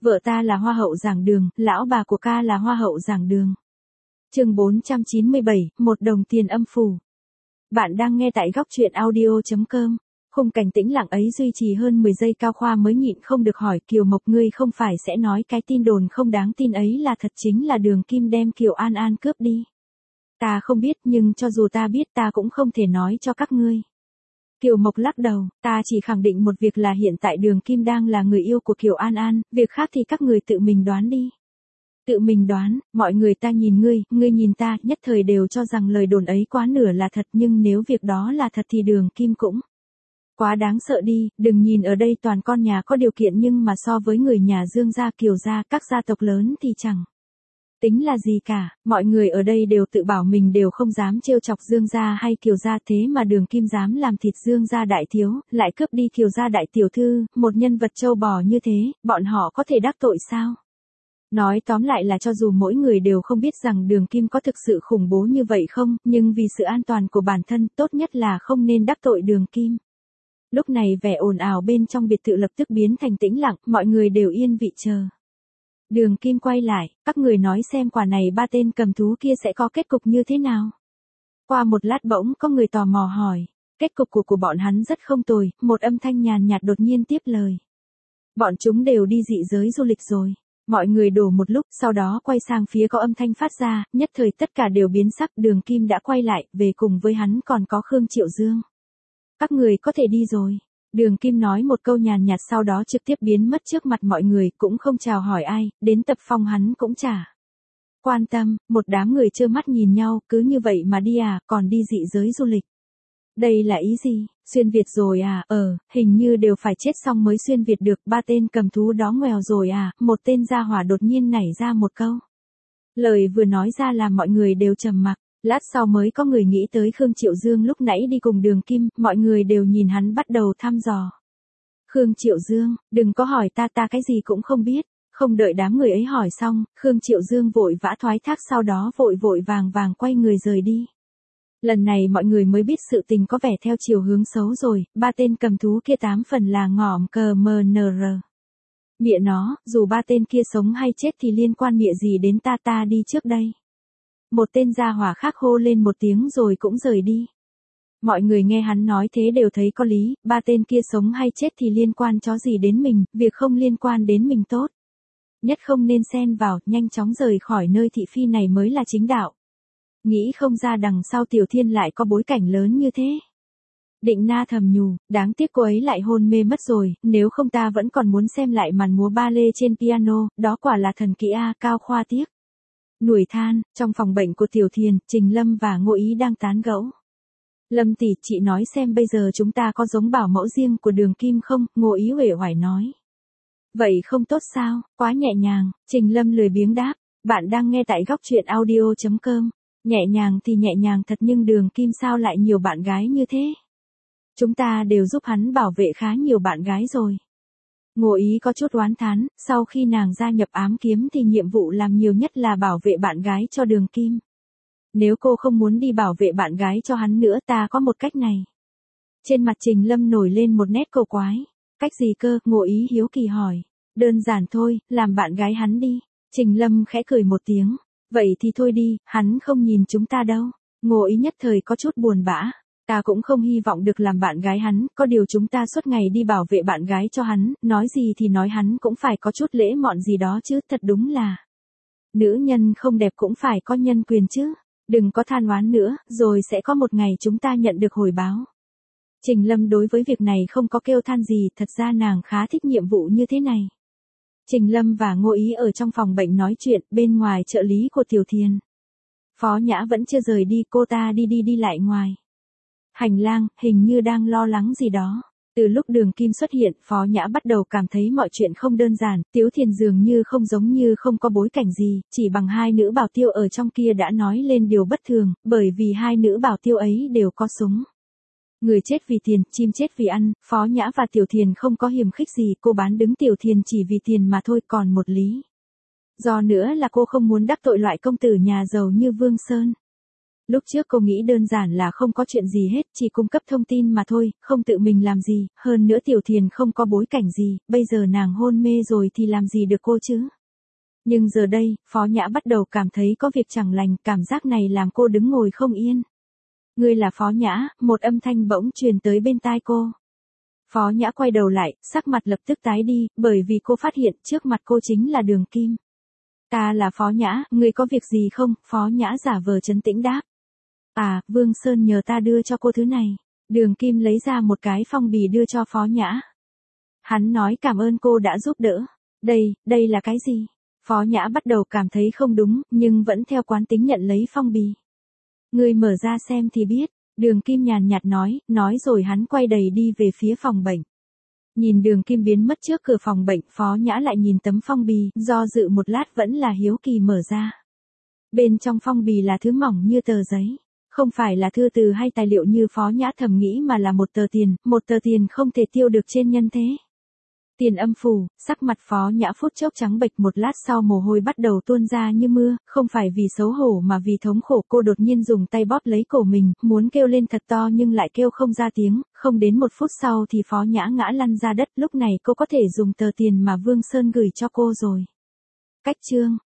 Vợ ta là hoa hậu giảng đường, lão bà của ca là hoa hậu giảng đường. Chương 497, một đồng tiền âm phủ. Bạn đang nghe tại góc truyện audio.com. Khung cảnh tĩnh lặng ấy duy trì hơn 10 giây, Cao Khoa mới nhịn không được hỏi, Kiều Mộc, ngươi không phải sẽ nói cái tin đồn không đáng tin ấy là thật, chính là Đường Kim đem Kiều An An cướp đi. Ta không biết, nhưng cho dù ta biết ta cũng không thể nói cho các ngươi. Kiều Mộc lắc đầu, ta chỉ khẳng định một việc là hiện tại Đường Kim đang là người yêu của Kiều An An, việc khác thì các người tự mình đoán đi. Tự mình đoán, mọi người ta nhìn ngươi nhìn ta, nhất thời đều cho rằng lời đồn ấy quá nửa là thật, nhưng nếu việc đó là thật thì Đường Kim cũng quá đáng sợ đi. Đừng nhìn ở đây toàn con nhà có điều kiện, nhưng mà so với người nhà Dương gia, Kiều gia, các gia tộc lớn thì chẳng tính là gì cả. Mọi người ở đây đều tự bảo mình đều không dám trêu chọc Dương gia hay Kiều gia, thế mà Đường Kim dám làm thịt Dương gia đại thiếu, lại cướp đi Kiều gia đại tiểu thư, một nhân vật trâu bò như thế, bọn họ có thể đắc tội sao? Nói tóm lại là cho dù mỗi người đều không biết rằng Đường Kim có thực sự khủng bố như vậy không, nhưng vì sự an toàn của bản thân, tốt nhất là không nên đắc tội Đường Kim. Lúc này vẻ ồn ào bên trong biệt thự lập tức biến thành tĩnh lặng, mọi người đều yên vị chờ. Đường Kim quay lại, các người nói xem quả này ba tên cầm thú kia sẽ có kết cục như thế nào? Qua một lát bỗng có người tò mò hỏi, kết cục của bọn hắn rất không tồi, một âm thanh nhàn nhạt đột nhiên tiếp lời. Bọn chúng đều đi dị giới du lịch rồi. Mọi người đổ một lúc, sau đó quay sang phía có âm thanh phát ra, nhất thời tất cả đều biến sắc. Đường Kim đã quay lại, về cùng với hắn còn có Khương Triệu Dương. Các người có thể đi rồi. Đường Kim nói một câu nhàn nhạt, sau đó trực tiếp biến mất trước mặt mọi người, cũng không chào hỏi ai, đến Tập Phong hắn cũng chả quan tâm. Một đám người trơ mắt nhìn nhau, cứ như vậy mà đi à, còn đi dị giới du lịch. Đây là ý gì, xuyên Việt rồi à? Hình như đều phải chết xong mới xuyên Việt được, ba tên cầm thú đó ngoèo rồi à? Một tên gia hỏa đột nhiên nảy ra một câu. Lời vừa nói ra làm mọi người đều trầm mặc, lát sau mới có người nghĩ tới Khương Triệu Dương lúc nãy đi cùng Đường Kim, mọi người đều nhìn hắn bắt đầu thăm dò. Khương Triệu Dương, đừng có hỏi ta cái gì cũng không biết. Không đợi đám người ấy hỏi xong, Khương Triệu Dương vội vã thoái thác, sau đó vội vàng quay người rời đi. Lần này mọi người mới biết sự tình có vẻ theo chiều hướng xấu rồi, ba tên cầm thú kia 8 phần là ngỏm cờ MNR. Mẹ nó, dù ba tên kia sống hay chết thì liên quan mẹ gì đến ta đi trước đây. Một tên gia hỏa khác hô lên một tiếng rồi cũng rời đi. Mọi người nghe hắn nói thế đều thấy có lý, ba tên kia sống hay chết thì liên quan chó gì đến mình, việc không liên quan đến mình tốt nhất không nên xen vào, nhanh chóng rời khỏi nơi thị phi này mới là chính đạo. Nghĩ không ra đằng sau Tiểu Thiên lại có bối cảnh lớn như thế. Định Na thầm nhủ, đáng tiếc cô ấy lại hôn mê mất rồi, nếu không ta vẫn còn muốn xem lại màn múa ba lê trên piano, đó quả là thần kỹ a. Cao Khoa tiếc nuối than. Trong phòng bệnh của Tiểu Thiền, Trình Lâm và Ngô Ý đang tán gẫu. Lâm tỷ, chị nói xem bây giờ chúng ta có giống bảo mẫu riêng của Đường Kim không? Ngô Ý uể oải nói. Vậy không tốt sao, quá nhẹ nhàng. Trình Lâm lười biếng đáp, bạn đang nghe tại góc truyện audio.com. Nhẹ nhàng thì nhẹ nhàng thật, nhưng Đường Kim sao lại nhiều bạn gái như thế? Chúng ta đều giúp hắn bảo vệ khá nhiều bạn gái rồi. Ngô Ý có chút oán thán, sau khi nàng gia nhập ám kiếm thì nhiệm vụ làm nhiều nhất là bảo vệ bạn gái cho Đường Kim. Nếu cô không muốn đi bảo vệ bạn gái cho hắn nữa, ta có một cách này. Trên mặt Trình Lâm nổi lên một nét cầu quái. Cách gì cơ? Ngô Ý hiếu kỳ hỏi. Đơn giản thôi, làm bạn gái hắn đi. Trình Lâm khẽ cười một tiếng. Vậy thì thôi đi, hắn không nhìn chúng ta đâu. Ngô Ý nhất thời có chút buồn bã. Ta cũng không hy vọng được làm bạn gái hắn, có điều chúng ta suốt ngày đi bảo vệ bạn gái cho hắn, nói gì thì nói hắn cũng phải có chút lễ mọn gì đó chứ, thật đúng là. Nữ nhân không đẹp cũng phải có nhân quyền chứ. Đừng có than oán nữa, rồi sẽ có một ngày chúng ta nhận được hồi báo. Trình Lâm đối với việc này không có kêu than gì, thật ra nàng khá thích nhiệm vụ như thế này. Trình Lâm và Ngô Ý ở trong phòng bệnh nói chuyện, bên ngoài trợ lý của Tiểu Thiền. Phó Nhã vẫn chưa rời đi, cô ta đi lại ngoài hành lang, hình như đang lo lắng gì đó. Từ lúc Đường Kim xuất hiện, Phó Nhã bắt đầu cảm thấy mọi chuyện không đơn giản, Tiểu Thiền dường như không giống như không có bối cảnh gì, chỉ bằng hai nữ bảo tiêu ở trong kia đã nói lên điều bất thường, bởi vì hai nữ bảo tiêu ấy đều có súng. Người chết vì tiền, chim chết vì ăn, Phó Nhã và Tiểu Thiền không có hiềm khích gì, cô bán đứng Tiểu Thiền chỉ vì tiền mà thôi, còn một lý do nữa là cô không muốn đắc tội loại công tử nhà giàu như Vương Sơn. Lúc trước cô nghĩ đơn giản là không có chuyện gì hết, chỉ cung cấp thông tin mà thôi, không tự mình làm gì, hơn nữa Tiểu Thiền không có bối cảnh gì, bây giờ nàng hôn mê rồi thì làm gì được cô chứ. Nhưng giờ đây, Phó Nhã bắt đầu cảm thấy có việc chẳng lành, cảm giác này làm cô đứng ngồi không yên. Ngươi là Phó Nhã, một âm thanh bỗng truyền tới bên tai cô. Phó Nhã quay đầu lại, sắc mặt lập tức tái đi, bởi vì cô phát hiện trước mặt cô chính là Đường Kim. Ta là Phó Nhã, ngươi có việc gì không? Phó Nhã giả vờ trấn tĩnh đáp. À, Vương Sơn nhờ ta đưa cho cô thứ này. Đường Kim lấy ra một cái phong bì đưa cho Phó Nhã. Hắn nói cảm ơn cô đã giúp đỡ. Đây là cái gì? Phó Nhã bắt đầu cảm thấy không đúng, nhưng vẫn theo quán tính nhận lấy phong bì. Ngươi mở ra xem thì biết. Đường Kim nhàn nhạt nói rồi hắn quay đầy đi về phía phòng bệnh. Nhìn Đường Kim biến mất trước cửa phòng bệnh, Phó Nhã lại nhìn tấm phong bì, do dự một lát vẫn là hiếu kỳ mở ra. Bên trong phong bì là thứ mỏng như tờ giấy. Không phải là thư từ hay tài liệu như Phó Nhã thầm nghĩ mà là một tờ tiền không thể tiêu được trên nhân thế. Tiền âm phủ, sắc mặt Phó Nhã phút chốc trắng bệch, một lát sau mồ hôi bắt đầu tuôn ra như mưa, không phải vì xấu hổ mà vì thống khổ. Cô đột nhiên dùng tay bóp lấy cổ mình, muốn kêu lên thật to nhưng lại kêu không ra tiếng, không đến một phút sau thì Phó Nhã ngã lăn ra đất, lúc này cô có thể dùng tờ tiền mà Vương Sơn gửi cho cô rồi. Cách chương